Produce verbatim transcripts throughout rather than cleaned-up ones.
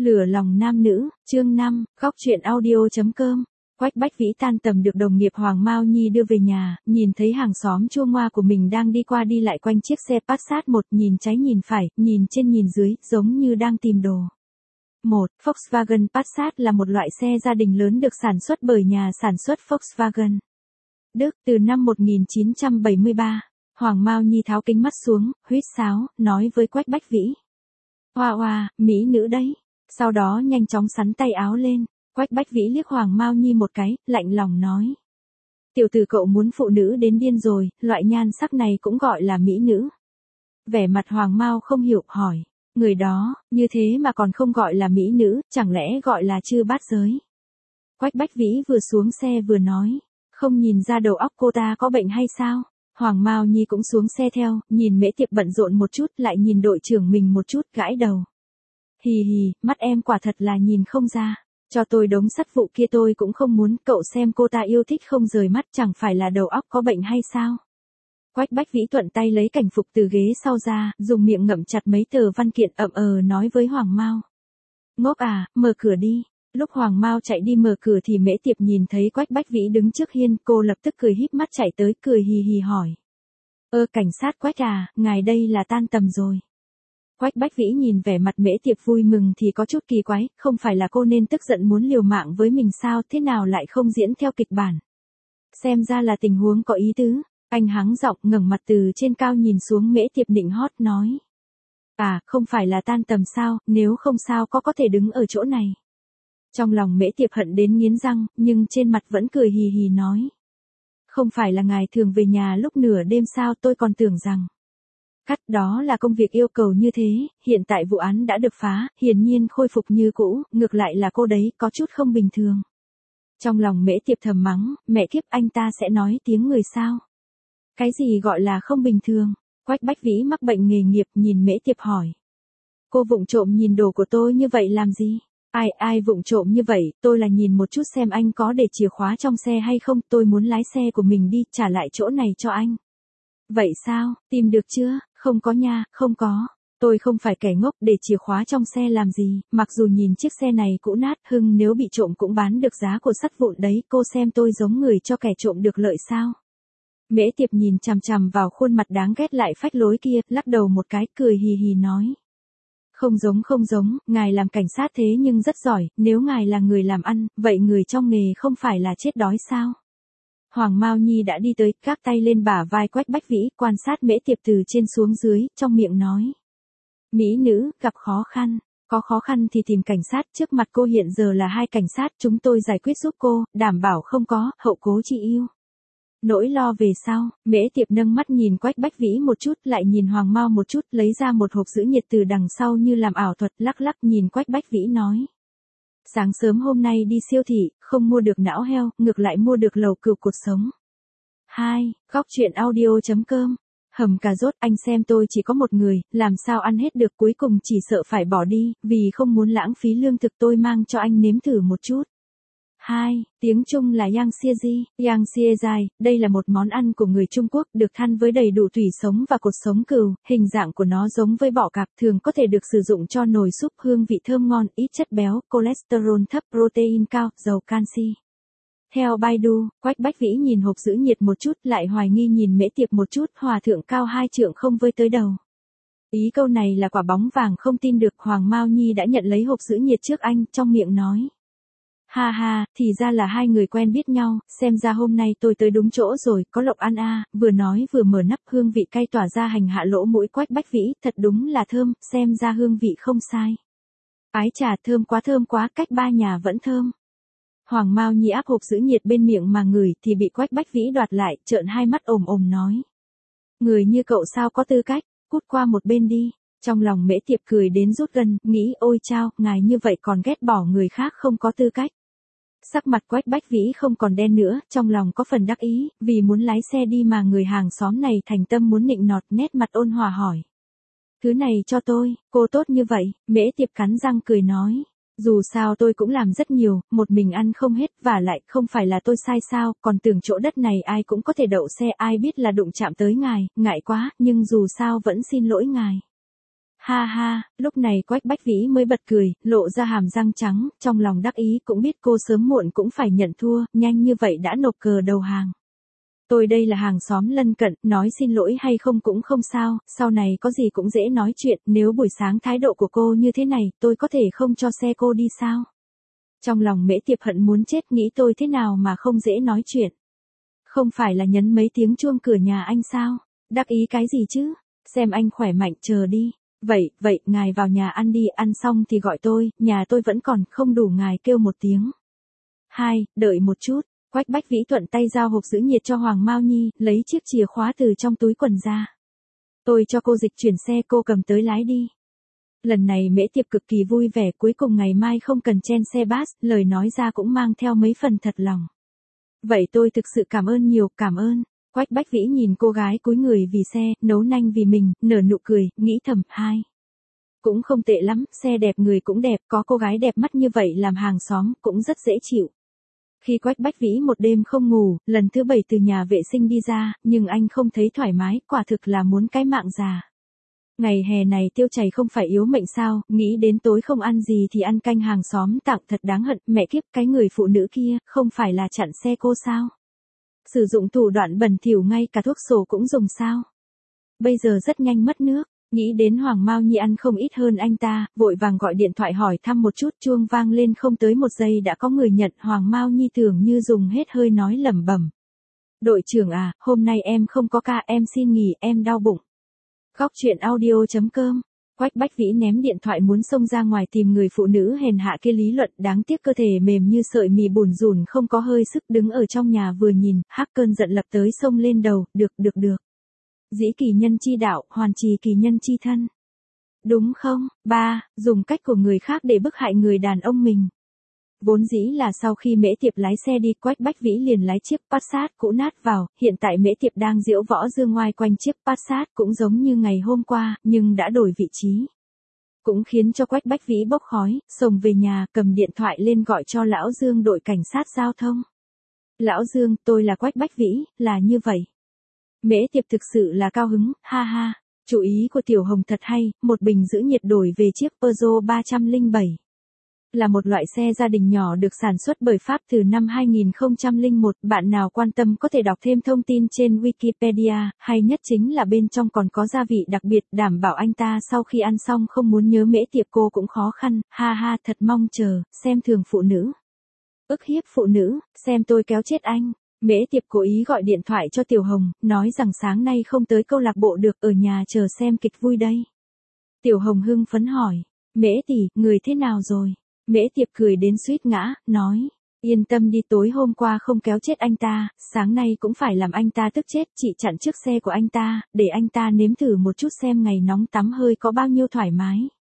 Lửa lòng nam nữ, chương năm, góc truyện audio.com. Quách Bách Vĩ tan tầm được đồng nghiệp Hoàng Mao Nhi đưa về nhà, nhìn thấy hàng xóm chua ngoa của mình đang đi qua đi lại quanh chiếc xe Passat một, nhìn trái nhìn phải, nhìn trên nhìn dưới, giống như đang tìm đồ. một. Volkswagen Passat là một loại xe gia đình lớn được sản xuất bởi nhà sản xuất Volkswagen Đức từ năm một nghìn chín trăm bảy mươi ba. Hoàng Mao Nhi tháo kính mắt xuống, huýt sáo, nói với Quách Bách Vĩ. Hoa hoa, mỹ nữ đấy. Sau đó nhanh chóng xắn tay áo lên. Quách Bách Vĩ liếc Hoàng Mao Nhi một cái, lạnh lòng nói. Tiểu tử cậu muốn phụ nữ đến điên rồi, loại nhan sắc này cũng gọi là mỹ nữ. Vẻ mặt Hoàng Mao không hiểu, hỏi. Người đó, như thế mà còn không gọi là mỹ nữ, chẳng lẽ gọi là chư bát giới. Quách Bách Vĩ vừa xuống xe vừa nói. Không nhìn ra đầu óc cô ta có bệnh hay sao? Hoàng Mao Nhi cũng xuống xe theo, nhìn Mễ Tiệp bận rộn một chút, lại nhìn đội trưởng mình một chút, gãi đầu. Hì hì, mắt em quả thật là nhìn không ra. Cho tôi đống sắt vụ kia tôi cũng không muốn, cậu xem cô ta yêu thích không rời mắt, chẳng phải là đầu óc có bệnh hay sao? Quách Bách Vĩ thuận tay lấy cảnh phục từ ghế sau ra, dùng miệng ngậm chặt mấy tờ văn kiện, ậm ờ nói với Hoàng Mao. Ngốc à, mở cửa đi. Lúc Hoàng Mao chạy đi mở cửa thì Mễ Tiệp nhìn thấy Quách Bách Vĩ đứng trước hiên, cô lập tức cười híp mắt chạy tới, cười hì hì hỏi. Ơ cảnh sát Quách à, ngài đây là tan tầm rồi. Quách Bách Vĩ nhìn vẻ mặt Mễ Tiệp vui mừng thì có chút kỳ quái, không phải là cô nên tức giận muốn liều mạng với mình sao, thế nào lại không diễn theo kịch bản. Xem ra là tình huống có ý tứ, anh hắng giọng ngẩng mặt từ trên cao nhìn xuống Mễ Tiệp nịnh hót nói. À, không phải là tan tầm sao, nếu không sao có có thể đứng ở chỗ này. Trong lòng Mễ Tiệp hận đến nghiến răng, nhưng trên mặt vẫn cười hì hì nói. Không phải là ngài thường về nhà lúc nửa đêm sao, tôi còn tưởng rằng. Cắt, đó là công việc yêu cầu như thế, hiện tại vụ án đã được phá, hiển nhiên khôi phục như cũ, ngược lại là cô đấy có chút không bình thường. Trong lòng Mễ Tiệp thầm mắng, mẹ kiếp, anh ta sẽ nói tiếng người sao? Cái gì gọi là không bình thường? Quách Bách Vĩ mắc bệnh nghề nghiệp, nhìn Mễ Tiệp hỏi. Cô vụng trộm nhìn đồ của tôi như vậy làm gì? Ai ai vụng trộm như vậy, tôi là nhìn một chút xem anh có để chìa khóa trong xe hay không, tôi muốn lái xe của mình đi, trả lại chỗ này cho anh. Vậy sao, tìm được chưa? Không có nha, không có. Tôi không phải kẻ ngốc, để chìa khóa trong xe làm gì, mặc dù nhìn chiếc xe này cũ nát, hưng nếu bị trộm cũng bán được giá của sắt vụn đấy, cô xem tôi giống người cho kẻ trộm được lợi sao? Mễ Tiệp nhìn chằm chằm vào khuôn mặt đáng ghét lại phách lối kia, lắc đầu một cái, cười hì hì nói. Không giống không giống, ngài làm cảnh sát thế nhưng rất giỏi, nếu ngài là người làm ăn, vậy người trong nghề không phải là chết đói sao? Hoàng Mao Nhi đã đi tới, gác tay lên bả vai Quách Bách Vĩ, quan sát Mễ Tiệp từ trên xuống dưới, trong miệng nói. Mỹ nữ, gặp khó khăn, có khó khăn thì tìm cảnh sát, trước mặt cô hiện giờ là hai cảnh sát, chúng tôi giải quyết giúp cô, đảm bảo không có, hậu cố chị yêu. Nỗi lo về sau, Mễ Tiệp nâng mắt nhìn Quách Bách Vĩ một chút, lại nhìn Hoàng Mao một chút, lấy ra một hộp giữ nhiệt từ đằng sau như làm ảo thuật, lắc lắc nhìn Quách Bách Vĩ nói. Sáng sớm hôm nay đi siêu thị, không mua được não heo, ngược lại mua được lẩu cừu cột sống. hai. Góc truyện audio.com. Hầm cà rốt, anh xem tôi chỉ có một người, làm sao ăn hết được, cuối cùng chỉ sợ phải bỏ đi, vì không muốn lãng phí lương thực tôi mang cho anh nếm thử một chút. hai. Tiếng Trung là Yang Xiezi, Yang Xiezai, đây là một món ăn của người Trung Quốc, được thăn với đầy đủ tủy sống và cột sống cừu, hình dạng của nó giống với bọ cạp, thường có thể được sử dụng cho nồi súp, hương vị thơm ngon, ít chất béo, cholesterol thấp, protein cao, giàu canxi. Theo Baidu, Quách Bách Vĩ nhìn hộp giữ nhiệt một chút, lại hoài nghi nhìn Mễ Tiệp một chút, hòa thượng cao hai trượng không với tới đầu. Ý câu này là quả bóng vàng không tin được, Hoàng Mao Nhi đã nhận lấy hộp giữ nhiệt trước anh, trong miệng nói. Ha ha, thì ra là hai người quen biết nhau, xem ra hôm nay tôi tới đúng chỗ rồi, có lộc ăn a, vừa nói vừa mở nắp, hương vị cay tỏa ra hành hạ lỗ mũi Quách Bách Vĩ, thật đúng là thơm, xem ra hương vị không sai. Ái chà, thơm quá thơm quá, cách ba nhà vẫn thơm. Hoàng Mao Nhi áp hộp giữ nhiệt bên miệng mà ngửi thì bị Quách Bách Vĩ đoạt lại, trợn hai mắt ồm ồm nói. Người như cậu sao có tư cách, cút qua một bên đi. Trong lòng Mễ Tiệp cười đến rút gân, nghĩ ôi chao, ngài như vậy còn ghét bỏ người khác không có tư cách. Sắc mặt Quách Bách Vĩ không còn đen nữa, trong lòng có phần đắc ý, vì muốn lái xe đi mà người hàng xóm này thành tâm muốn nịnh nọt, nét mặt ôn hòa hỏi. Thứ này cho tôi, cô tốt như vậy, Mễ Tiệp cắn răng cười nói. Dù sao tôi cũng làm rất nhiều, một mình ăn không hết, và lại không phải là tôi sai sao, còn tưởng chỗ đất này ai cũng có thể đậu xe, ai biết là đụng chạm tới ngài, ngại quá, nhưng dù sao vẫn xin lỗi ngài. Ha ha, lúc này Quách Bách Vĩ mới bật cười, lộ ra hàm răng trắng, trong lòng đắc ý cũng biết cô sớm muộn cũng phải nhận thua, nhanh như vậy đã nộp cờ đầu hàng. Tôi đây là hàng xóm lân cận, nói xin lỗi hay không cũng không sao, sau này có gì cũng dễ nói chuyện, nếu buổi sáng thái độ của cô như thế này, tôi có thể không cho xe cô đi sao? Trong lòng Mễ Tiệp hận muốn chết, nghĩ tôi thế nào mà không dễ nói chuyện. Không phải là nhấn mấy tiếng chuông cửa nhà anh sao? Đắc ý cái gì chứ? Xem anh khỏe mạnh, chờ đi. Vậy, vậy, ngài vào nhà ăn đi, ăn xong thì gọi tôi, nhà tôi vẫn còn, không đủ ngài kêu một tiếng. Hai, đợi một chút. Quách Bách Vĩ thuận tay giao hộp giữ nhiệt cho Hoàng Mao Nhi, lấy chiếc chìa khóa từ trong túi quần ra. Tôi cho cô dịch chuyển xe, cô cầm tới lái đi. Lần này Mễ Tiệp cực kỳ vui vẻ, cuối cùng ngày mai không cần chen xe bus, lời nói ra cũng mang theo mấy phần thật lòng. Vậy tôi thực sự cảm ơn nhiều, cảm ơn. Quách Bách Vĩ nhìn cô gái cúi người vì xe, nấu nanh vì mình, nở nụ cười, nghĩ thầm, hai. Cũng không tệ lắm, xe đẹp người cũng đẹp, có cô gái đẹp mắt như vậy làm hàng xóm, cũng rất dễ chịu. Khi Quách Bách Vĩ một đêm không ngủ, lần thứ bảy từ nhà vệ sinh đi ra, nhưng anh không thấy thoải mái, quả thực là muốn cái mạng già. Ngày hè này tiêu chảy không phải yếu mệnh sao, nghĩ đến tối không ăn gì thì ăn canh hàng xóm tặng thật đáng hận, mẹ kiếp cái người phụ nữ kia, không phải là chặn xe cô sao? Sử dụng thủ đoạn bẩn thỉu ngay cả thuốc sổ cũng dùng sao? Bây giờ rất nhanh mất nước, nghĩ đến Hoàng Mao Nhi ăn không ít hơn anh ta, vội vàng gọi điện thoại hỏi thăm một chút, chuông vang lên không tới một giây đã có người nhận, Hoàng Mao Nhi tưởng như dùng hết hơi nói lẩm bẩm. Đội trưởng à, hôm nay em không có ca, em xin nghỉ, em đau bụng. Góc truyện audio chấm com. Quách Bách Vĩ ném điện thoại muốn xông ra ngoài tìm người phụ nữ hèn hạ kia lý luận, đáng tiếc cơ thể mềm như sợi mì bùn rùn không có hơi sức, đứng ở trong nhà vừa nhìn, hắc cơn giận lập tới xông lên đầu, được được được. Dĩ kỳ nhân chi đạo, hoàn trì kỳ nhân chi thân. Đúng không? Ba, dùng cách của người khác để bức hại người đàn ông mình. Vốn dĩ là sau khi Mễ Tiệp lái xe đi, Quách Bách Vĩ liền lái chiếc Passat cũ nát vào, hiện tại Mễ Tiệp đang diễu võ dương ngoai quanh chiếc Passat cũng giống như ngày hôm qua, nhưng đã đổi vị trí. Cũng khiến cho Quách Bách Vĩ bốc khói, xông về nhà, cầm điện thoại lên gọi cho Lão Dương đội cảnh sát giao thông. Lão Dương, tôi là Quách Bách Vĩ, là như vậy. Mễ Tiệp thực sự là cao hứng, ha ha, chủ ý của Tiểu Hồng thật hay, một bình giữ nhiệt đổi về chiếc Peugeot ba không bảy. Là một loại xe gia đình nhỏ được sản xuất bởi Pháp từ năm hai nghìn không trăm lẻ một, bạn nào quan tâm có thể đọc thêm thông tin trên Wikipedia, hay nhất chính là bên trong còn có gia vị đặc biệt, đảm bảo anh ta sau khi ăn xong không muốn nhớ Mễ Tiệp cô cũng khó khăn, ha ha thật mong chờ, xem thường phụ nữ. Ức hiếp phụ nữ, xem tôi kéo chết anh. Mễ Tiệp cố ý gọi điện thoại cho Tiểu Hồng, nói rằng sáng nay không tới câu lạc bộ được, ở nhà chờ xem kịch vui đây. Tiểu Hồng hưng phấn hỏi, Mễ tỷ, người thế nào rồi? Mễ Tiệp cười đến suýt ngã, nói, yên tâm đi, tối hôm qua không kéo chết anh ta, sáng nay cũng phải làm anh ta tức chết, chị chặn trước xe của anh ta, để anh ta nếm thử một chút xem ngày nóng tắm hơi có bao nhiêu thoải mái.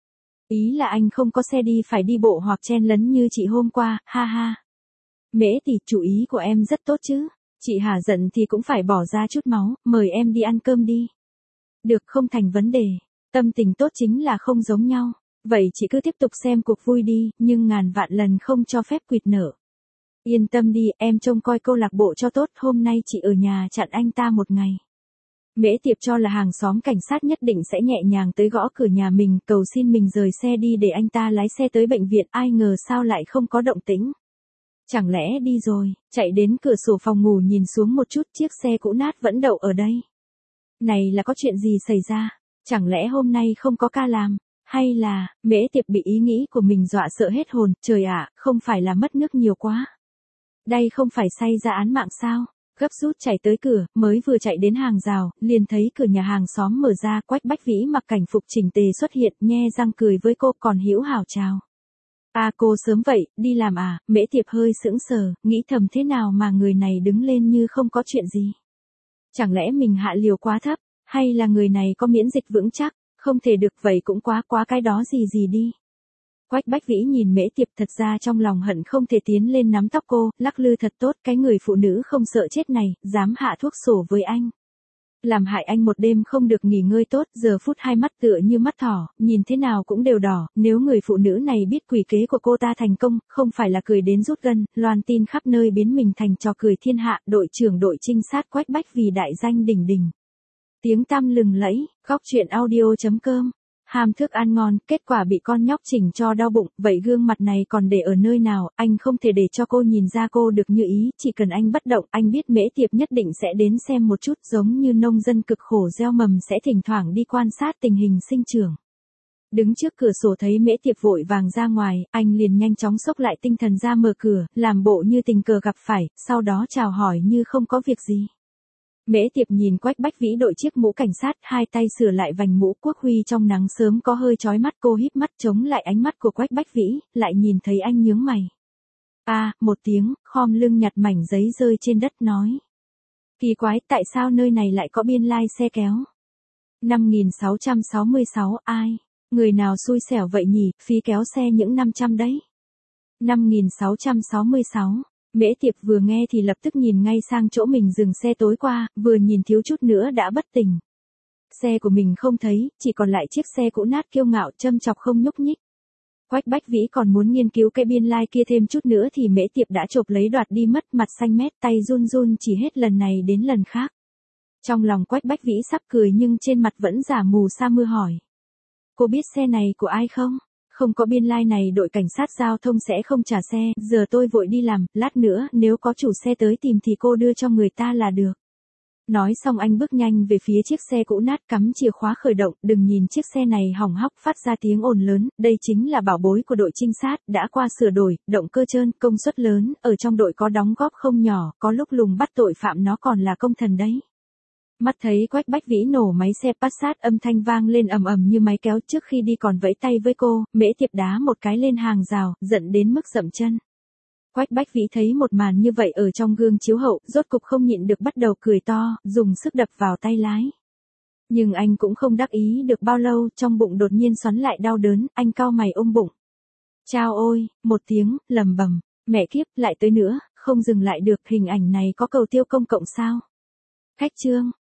Ý là anh không có xe đi phải đi bộ hoặc chen lấn như chị hôm qua, ha ha. Mễ tỷ, chủ ý của em rất tốt chứ, chị hả giận thì cũng phải bỏ ra chút máu, mời em đi ăn cơm đi. Được, không thành vấn đề, tâm tình tốt chính là không giống nhau. Vậy chị cứ tiếp tục xem cuộc vui đi, nhưng ngàn vạn lần không cho phép quỵt nở. Yên tâm đi, em trông coi câu lạc bộ cho tốt, hôm nay chị ở nhà chặn anh ta một ngày. Mễ Tiệp cho là hàng xóm cảnh sát nhất định sẽ nhẹ nhàng tới gõ cửa nhà mình, cầu xin mình rời xe đi để anh ta lái xe tới bệnh viện, ai ngờ sao lại không có động tĩnh. Chẳng lẽ đi rồi, chạy đến cửa sổ phòng ngủ nhìn xuống một chút, chiếc xe cũ nát vẫn đậu ở đây. Này là có chuyện gì xảy ra? Chẳng lẽ hôm nay không có ca làm? Hay là, Mễ Tiệp bị ý nghĩ của mình dọa sợ hết hồn, trời ạ, không phải là mất nước nhiều quá. Đây không phải xảy ra án mạng sao? Gấp rút chạy tới cửa, mới vừa chạy đến hàng rào, liền thấy cửa nhà hàng xóm mở ra, Quách Bách Vĩ mặc cảnh phục chỉnh tề xuất hiện, nhe răng cười với cô, còn hữu hảo chào. À cô sớm vậy, đi làm à? Mễ Tiệp hơi sững sờ, nghĩ thầm thế nào mà người này đứng lên như không có chuyện gì. Chẳng lẽ mình hạ liều quá thấp, hay là người này có miễn dịch vững chắc? Không thể được, vậy cũng quá quá cái đó gì gì đi. Quách Bách Vĩ nhìn Mễ Tiệp, thật ra trong lòng hận không thể tiến lên nắm tóc cô, lắc lư thật tốt, cái người phụ nữ không sợ chết này, dám hạ thuốc sổ với anh. Làm hại anh một đêm không được nghỉ ngơi tốt, giờ phút hai mắt tựa như mắt thỏ, nhìn thế nào cũng đều đỏ, nếu người phụ nữ này biết quỷ kế của cô ta thành công, không phải là cười đến rút gân, loan tin khắp nơi biến mình thành trò cười thiên hạ, đội trưởng đội trinh sát Quách Bách vì đại danh đỉnh đỉnh. Tiếng tăm lừng lẫy, góc truyện audio chấm com ham thức ăn ngon, kết quả bị con nhóc chỉnh cho đau bụng, vậy gương mặt này còn để ở nơi nào, anh không thể để cho cô nhìn ra cô được như ý, chỉ cần anh bất động, anh biết Mễ Tiệp nhất định sẽ đến xem một chút, giống như nông dân cực khổ gieo mầm sẽ thỉnh thoảng đi quan sát tình hình sinh trưởng. Đứng trước cửa sổ thấy Mễ Tiệp vội vàng ra ngoài, anh liền nhanh chóng xốc lại tinh thần ra mở cửa, làm bộ như tình cờ gặp phải, sau đó chào hỏi như không có việc gì. Mễ Tiệp nhìn Quách Bách Vĩ đội chiếc mũ cảnh sát, hai tay sửa lại vành mũ, quốc huy trong nắng sớm có hơi chói mắt, cô híp mắt chống lại ánh mắt của Quách Bách Vĩ, lại nhìn thấy anh nhướng mày. A, à, một tiếng, khom lưng nhặt mảnh giấy rơi trên đất nói. Kỳ quái, tại sao nơi này lại có biên lai xe kéo? năm nghìn sáu trăm sáu mươi sáu, ai? Người nào xui xẻo vậy nhỉ, phí kéo xe những năm trăm đấy. năm nghìn sáu trăm sáu mươi sáu. Mễ Tiệp vừa nghe thì lập tức nhìn ngay sang chỗ mình dừng xe tối qua, vừa nhìn thiếu chút nữa đã bất tỉnh. Xe của mình không thấy, chỉ còn lại chiếc xe cũ nát kiêu ngạo châm chọc không nhúc nhích. Quách Bách Vĩ còn muốn nghiên cứu cái biên lai kia thêm chút nữa thì Mễ Tiệp đã chộp lấy đoạt đi mất, mặt xanh mét, tay run run chỉ hết lần này đến lần khác. Trong lòng Quách Bách Vĩ sắp cười nhưng trên mặt vẫn giả mù sa mưa hỏi. Cô biết xe này của ai không? Không có biên lai này đội cảnh sát giao thông sẽ không trả xe, giờ tôi vội đi làm, lát nữa nếu có chủ xe tới tìm thì cô đưa cho người ta là được. Nói xong anh bước nhanh về phía chiếc xe cũ nát cắm chìa khóa khởi động, đừng nhìn chiếc xe này hỏng hóc phát ra tiếng ồn lớn, đây chính là bảo bối của đội trinh sát, đã qua sửa đổi, động cơ trơn, công suất lớn, ở trong đội có đóng góp không nhỏ, có lúc lùng bắt tội phạm nó còn là công thần đấy. Mắt thấy Quách Bách Vĩ nổ máy xe Passat, âm thanh vang lên ầm ầm như máy kéo, trước khi đi còn vẫy tay với cô, Mễ Tiệp đá một cái lên hàng rào, giận đến mức dậm chân. Quách Bách Vĩ thấy một màn như vậy ở trong gương chiếu hậu, rốt cục không nhịn được bắt đầu cười to, dùng sức đập vào tay lái. Nhưng anh cũng không đắc ý được bao lâu, trong bụng đột nhiên xoắn lại đau đớn, anh cau mày ôm bụng. Chao ôi, một tiếng, lầm bầm, mẹ kiếp, lại tới nữa, không dừng lại được, hình ảnh này có cầu tiêu công cộng sao? Khách trương.